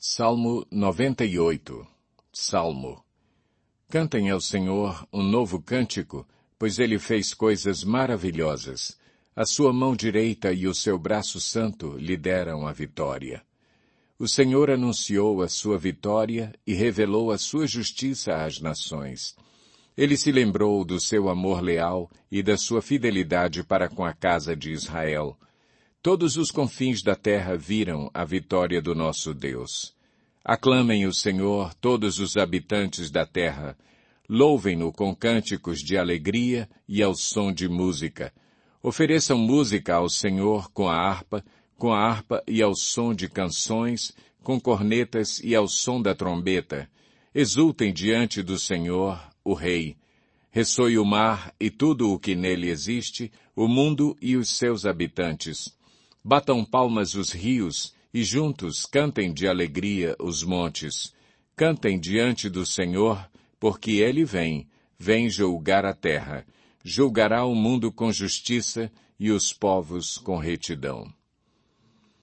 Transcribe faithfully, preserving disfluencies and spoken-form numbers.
Salmo noventa e oito. Salmo. Cantem ao Senhor um novo cântico, pois Ele fez coisas maravilhosas. A sua mão direita e o seu braço santo lhe deram a vitória. O Senhor anunciou a sua vitória e revelou a sua justiça às nações. Ele se lembrou do seu amor leal e da sua fidelidade para com a casa de Israel. Todos os confins da terra viram a vitória do nosso Deus. Aclamem o Senhor todos os habitantes da terra. Louvem-no com cânticos de alegria e ao som de música. Ofereçam música ao Senhor com a harpa, com a harpa e ao som de canções, com cornetas e ao som da trombeta. Exultem diante do Senhor, o Rei. Ressoe o mar e tudo o que nele existe, o mundo e os seus habitantes. Batam palmas os rios, e juntos cantem de alegria os montes. Cantem diante do Senhor, porque Ele vem, vem julgar a terra. Julgará o mundo com justiça e os povos com retidão.